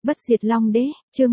Bất diệt Long Đế, chương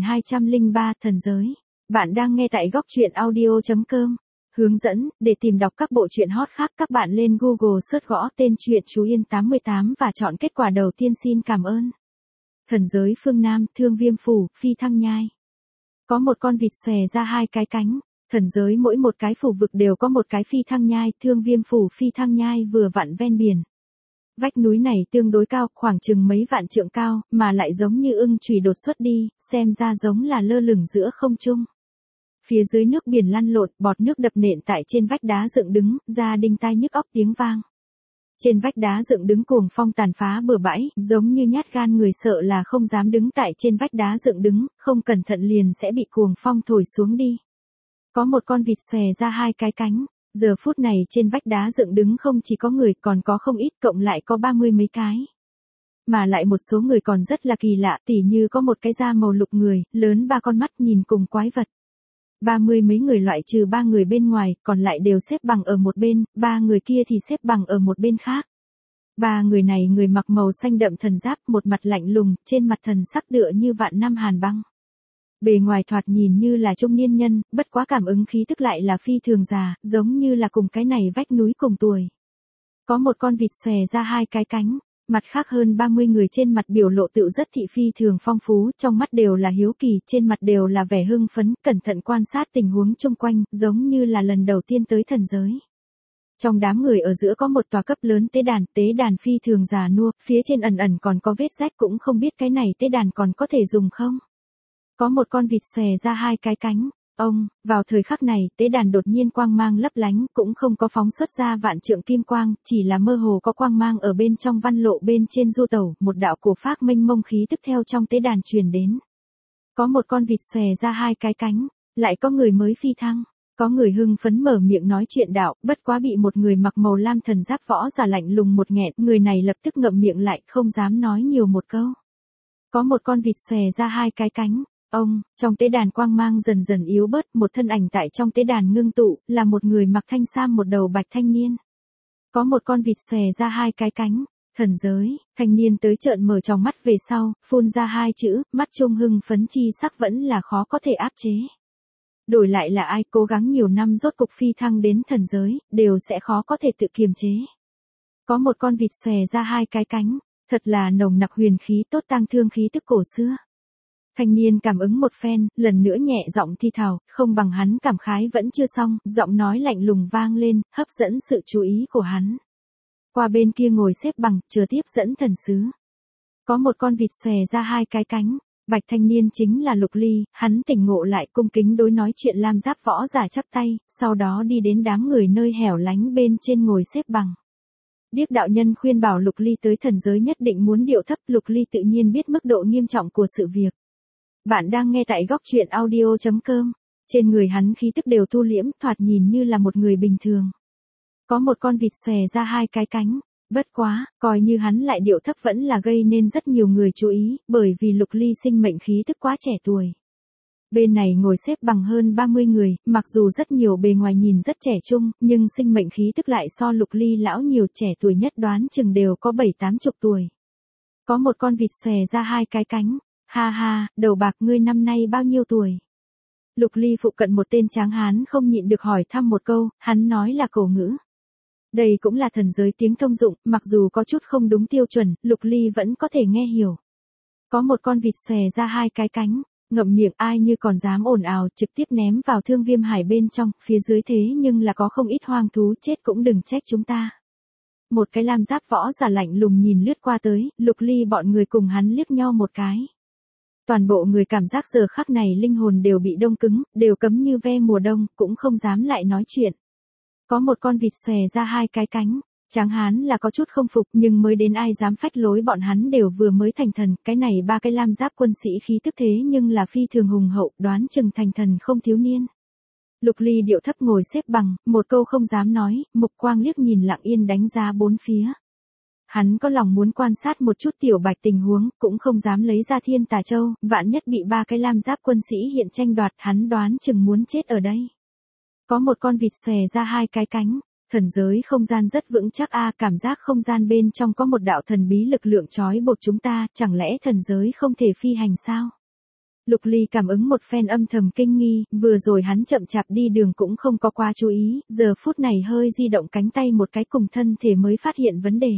1203 Thần Giới. Bạn đang nghe tại góc truyện audio.com. Hướng dẫn, để tìm đọc các bộ truyện hot khác các bạn lên Google search gõ tên truyện Chú Yên 88 và chọn kết quả đầu tiên. Xin cảm ơn. Thần Giới phương Nam, Thương Viêm Phủ, Phi Thăng Nhai. Có một con vịt xòe ra hai cái cánh. Thần giới mỗi một cái phủ vực đều có một cái Phi Thăng Nhai, Thương Viêm Phủ Phi Thăng Nhai vừa vặn ven biển. Vách núi này tương đối cao, khoảng chừng mấy vạn trượng cao, mà lại giống như ưng chùy đột xuất đi, xem ra giống là lơ lửng giữa không trung. Phía dưới nước biển lăn lộn, bọt nước đập nện tại trên vách đá dựng đứng, ra đinh tai nhức óc tiếng vang. Trên vách đá dựng đứng cuồng phong tàn phá bừa bãi, giống như nhát gan người sợ là không dám đứng tại trên vách đá dựng đứng, không cẩn thận liền sẽ bị cuồng phong thổi xuống đi. Có một con vịt xòe ra hai cái cánh. Giờ phút này trên vách đá dựng đứng không chỉ có người, còn có không ít, cộng lại có 30 mấy cái. Mà lại một số người còn rất là kỳ lạ, tỉ như có một cái da màu lục người, lớn ba con mắt nhìn cùng quái vật. 30 mấy người loại trừ 3 người bên ngoài, còn lại đều xếp bằng ở một bên, 3 người kia thì xếp bằng ở một bên khác. 3 người này người mặc màu xanh đậm thần giáp, một mặt lạnh lùng, trên mặt thần sắc tựa như vạn năm hàn băng. Bề ngoài thoạt nhìn như là trung niên nhân, bất quá cảm ứng khí tức lại là phi thường già, giống như là cùng cái này vách núi cùng tuổi. Có một con vịt xòe ra hai cái cánh, mặt khác hơn 30 người trên mặt biểu lộ tự rất thị phi thường phong phú, trong mắt đều là hiếu kỳ, trên mặt đều là vẻ hưng phấn, cẩn thận quan sát tình huống chung quanh, giống như là lần đầu tiên tới thần giới. Trong đám người ở giữa có một tòa cấp lớn tế đàn phi thường già nua, phía trên ẩn ẩn còn có vết rách, cũng không biết cái này tế đàn còn có thể dùng không. Có một con vịt xòe ra hai cái cánh. Vào thời khắc này, tế đàn đột nhiên quang mang lấp lánh, cũng không có phóng xuất ra vạn trượng kim quang, chỉ là mơ hồ có quang mang ở bên trong văn lộ bên trên du tẩu, một đạo cổ phác mênh mông khí tức theo trong tế đàn truyền đến. Có một con vịt xòe ra hai cái cánh, lại có người mới phi thăng. Có người hưng phấn mở miệng nói chuyện đạo, bất quá bị một người mặc màu lam thần giáp võ giả lạnh lùng một nghẹn, người này lập tức ngậm miệng lại, không dám nói nhiều một câu. Có một con vịt xòe ra hai cái cánh. Trong tế đàn quang mang dần dần yếu bớt, một thân ảnh tại trong tế đàn ngưng tụ, là một người mặc thanh sam một đầu bạch thanh niên. Có một con vịt xòe ra hai cái cánh. Thần giới, thanh niên tới trợn mở tròng mắt về sau, phun ra hai chữ, mắt trung hưng phấn chi sắc vẫn là khó có thể áp chế. Đổi lại là ai cố gắng nhiều năm rốt cục phi thăng đến thần giới, đều sẽ khó có thể tự kiềm chế. Có một con vịt xòe ra hai cái cánh, thật là nồng nặc huyền khí tốt tang thương khí tức cổ xưa. Thanh niên cảm ứng một phen, lần nữa nhẹ giọng thi thào, không bằng hắn cảm khái vẫn chưa xong, giọng nói lạnh lùng vang lên, hấp dẫn sự chú ý của hắn. Qua bên kia ngồi xếp bằng, chờ tiếp dẫn thần sứ. Có một con vịt xòe ra hai cái cánh, bạch thanh niên chính là Lục Ly, hắn tỉnh ngộ lại cung kính đối nói chuyện lam giáp võ giả chắp tay, sau đó đi đến đám người nơi hẻo lánh bên trên ngồi xếp bằng. Điếc đạo nhân khuyên bảo Lục Ly tới thần giới nhất định muốn điệu thấp, Lục Ly tự nhiên biết mức độ nghiêm trọng của sự việc. Bạn đang nghe tại góc truyện audio.com. Trên người hắn khí tức đều thu liễm, thoạt nhìn như là một người bình thường. Có một con vịt xòe ra hai cái cánh. Bất quá, coi như hắn lại điệu thấp vẫn là gây nên rất nhiều người chú ý, bởi vì Lục Ly sinh mệnh khí tức quá trẻ tuổi. Bên này ngồi xếp bằng hơn 30 người, mặc dù rất nhiều bề ngoài nhìn rất trẻ trung, nhưng sinh mệnh khí tức lại so Lục Ly lão nhiều, trẻ tuổi nhất đoán chừng đều có 7-80 tuổi. Có một con vịt xòe ra hai cái cánh. Ha ha, đầu bạc ngươi năm nay bao nhiêu tuổi? Lục Ly phụ cận một tên tráng hán không nhịn được hỏi thăm một câu, hắn nói là cổ ngữ. Đây cũng là thần giới tiếng thông dụng, mặc dù có chút không đúng tiêu chuẩn, Lục Ly vẫn có thể nghe hiểu. Có một con vịt xòe ra hai cái cánh, ngậm miệng ai như còn dám ồn ào, trực tiếp ném vào Thương Viêm Hải bên trong, phía dưới thế nhưng là có không ít hoang thú, chết cũng đừng trách chúng ta. Một cái lam giáp võ giả lạnh lùng nhìn lướt qua tới, Lục Ly bọn người cùng hắn liếc nhau một cái. Toàn bộ người cảm giác giờ khắc này linh hồn đều bị đông cứng, đều cấm như ve mùa đông, cũng không dám lại nói chuyện. Có một con vịt xòe ra hai cái cánh, tráng hán là có chút không phục nhưng mới đến ai dám phách lối, bọn hắn đều vừa mới thành thần, cái này ba cái lam giáp quân sĩ khí tức thế nhưng là phi thường hùng hậu, đoán chừng thành thần không thiếu niên. Lục Ly điệu thấp ngồi xếp bằng, một câu không dám nói, mục quang liếc nhìn lặng yên đánh giá bốn phía. Hắn có lòng muốn quan sát một chút tiểu bạch tình huống, cũng không dám lấy ra Thiên Tà Châu, vạn nhất bị ba cái lam giáp quân sĩ hiện tranh đoạt, hắn đoán chừng muốn chết ở đây. Có một con vịt xòe ra hai cái cánh, Thần giới không gian rất vững chắc cảm giác không gian bên trong có một đạo thần bí lực lượng trói buộc chúng ta, chẳng lẽ thần giới không thể phi hành sao? Lục Ly cảm ứng một phen âm thầm kinh nghi, vừa rồi hắn chậm chạp đi đường cũng không có qua chú ý, giờ phút này hơi di động cánh tay một cái cùng thân thể mới phát hiện vấn đề.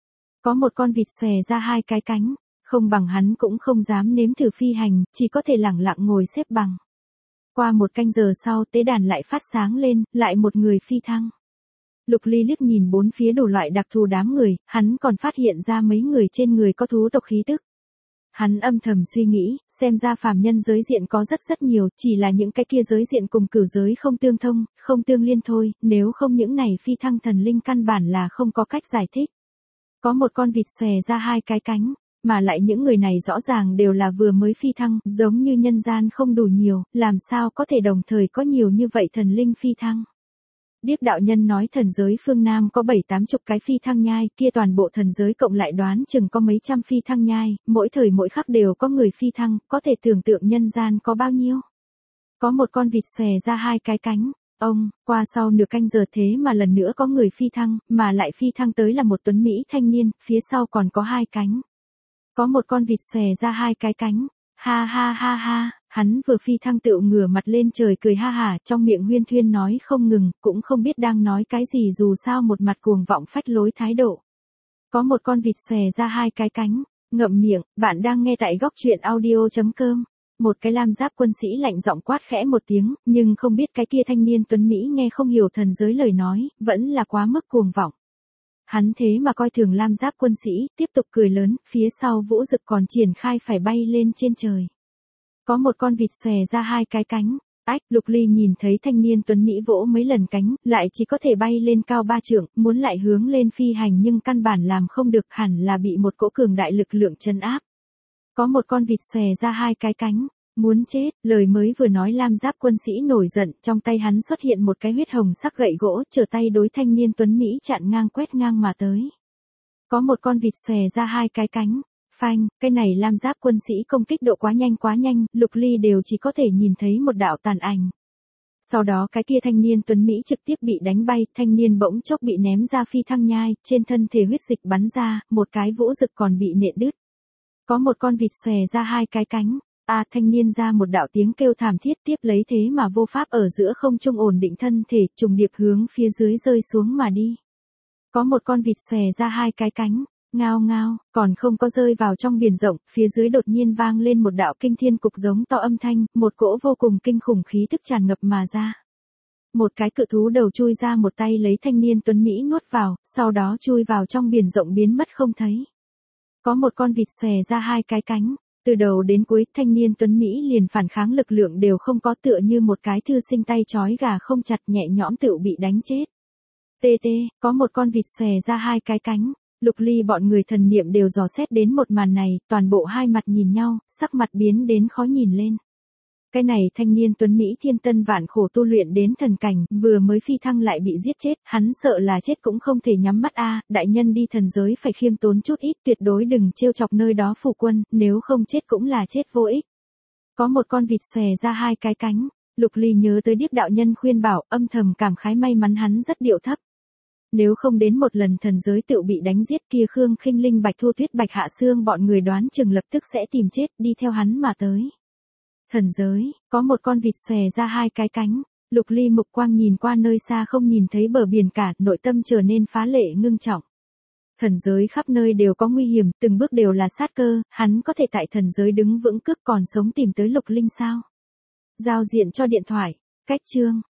Có một con vịt xòe ra hai cái cánh, không bằng hắn cũng không dám nếm thử phi hành, chỉ có thể lẳng lặng ngồi xếp bằng. Qua một canh giờ sau tế đàn lại phát sáng lên, lại một người phi thăng. Lục Ly liếc nhìn bốn phía đủ loại đặc thù đám người, hắn còn phát hiện ra mấy người trên người có thú tộc khí tức. Hắn âm thầm suy nghĩ, xem ra phàm nhân giới diện có rất nhiều, chỉ là những cái kia giới diện cùng cửu giới không tương thông, không tương liên thôi, nếu không những này phi thăng thần linh căn bản là không có cách giải thích. Có một con vịt xòe ra hai cái cánh, mà lại những người này rõ ràng đều là vừa mới phi thăng, giống như nhân gian không đủ nhiều, làm sao có thể đồng thời có nhiều như vậy thần linh phi thăng. Điếc đạo nhân nói thần giới phương Nam có 7-80 cái phi thăng nhai, kia toàn bộ thần giới cộng lại đoán chừng có mấy trăm phi thăng nhai, mỗi thời mỗi khắc đều có người phi thăng, có thể tưởng tượng nhân gian có bao nhiêu. Có một con vịt xòe ra hai cái cánh, qua sau nửa canh giờ thế mà lần nữa có người phi thăng, mà lại phi thăng tới là một tuấn Mỹ thanh niên, phía sau còn có hai cánh. Có một con vịt xòe ra hai cái cánh, ha ha ha ha, hắn vừa phi thăng tựu ngửa mặt lên trời cười ha hả, trong miệng huyên thuyên nói không ngừng, cũng không biết đang nói cái gì dù sao một mặt cuồng vọng phách lối thái độ. Có một con vịt xòe ra hai cái cánh, ngậm miệng, bạn đang nghe tại góc truyện audio.com. Một cái lam giáp quân sĩ lạnh giọng quát khẽ một tiếng, nhưng không biết cái kia thanh niên tuấn Mỹ nghe không hiểu thần giới lời nói, vẫn là quá mức cuồng vọng. Hắn thế mà coi thường lam giáp quân sĩ, tiếp tục cười lớn, phía sau vũ dực còn triển khai phải bay lên trên trời. Có một con vịt xòe ra hai cái cánh, Lục Ly nhìn thấy thanh niên tuấn Mỹ vỗ mấy lần cánh, lại chỉ có thể bay lên cao 3 trượng, muốn lại hướng lên phi hành nhưng căn bản làm không được, hẳn là bị một cỗ cường đại lực lượng trấn áp. Có một con vịt xòe ra hai cái cánh, muốn chết, lời mới vừa nói lam giáp quân sĩ nổi giận, trong tay hắn xuất hiện một cái huyết hồng sắc gậy gỗ, trở tay đối thanh niên tuấn Mỹ chặn ngang quét ngang mà tới. Có một con vịt xòe ra hai cái cánh, phanh, cái này lam giáp quân sĩ công kích độ quá nhanh, Lục Ly đều chỉ có thể nhìn thấy một đạo tàn ảnh. Sau đó cái kia thanh niên tuấn Mỹ trực tiếp bị đánh bay, thanh niên bỗng chốc bị ném ra phi thăng nhai, trên thân thể huyết dịch bắn ra, một cái vũ dực còn bị nện đứt. Có một con vịt xòe ra hai cái cánh, thanh niên ra một đạo tiếng kêu thảm thiết, tiếp lấy thế mà vô pháp ở giữa không trung ổn định thân thể, trùng điệp hướng phía dưới rơi xuống mà đi. Có một con vịt xòe ra hai cái cánh, ngao ngao, còn không có rơi vào trong biển rộng, phía dưới đột nhiên vang lên một đạo kinh thiên cục giống to âm thanh, một cỗ vô cùng kinh khủng khí tức tràn ngập mà ra. Một cái cự thú đầu chui ra một tay lấy thanh niên tuấn Mỹ nuốt vào, sau đó chui vào trong biển rộng biến mất không thấy. Có một con vịt xòe ra hai cái cánh, từ đầu đến cuối thanh niên tuấn Mỹ liền phản kháng lực lượng đều không có, tựa như một cái thư sinh tay trói gà không chặt, nhẹ nhõm tựu bị đánh chết. Có một con vịt xòe ra hai cái cánh, Lục Ly bọn người thần niệm đều dò xét đến một màn này, toàn bộ hai mặt nhìn nhau, sắc mặt biến đến khó nhìn lên. Cái này thanh niên tuấn Mỹ thiên tân vạn khổ tu luyện đến thần cảnh, vừa mới phi thăng lại bị giết chết, hắn sợ là chết cũng không thể nhắm mắt đại nhân đi thần giới phải khiêm tốn chút ít, tuyệt đối đừng trêu chọc nơi đó phù quân, nếu không chết cũng là chết vô ích. Có một con vịt xòe ra hai cái cánh, Lục Ly nhớ tới Điếc đạo nhân khuyên bảo, âm thầm cảm khái may mắn hắn rất điệu thấp. Nếu không đến một lần thần giới tự bị đánh giết kia Khương Khinh Linh Bạch Thu Tuyết Bạch Hạ Xương bọn người đoán chừng lập tức sẽ tìm chết, đi theo hắn mà tới. Thần giới, có một con vịt xòe ra hai cái cánh, Lục Ly mục quang nhìn qua nơi xa không nhìn thấy bờ biển cả, nội tâm trở nên phá lệ ngưng trọng. Thần giới khắp nơi đều có nguy hiểm, từng bước đều là sát cơ, hắn có thể tại thần giới đứng vững cước còn sống tìm tới Lục Linh sao? Giao diện cho điện thoại, cách chương.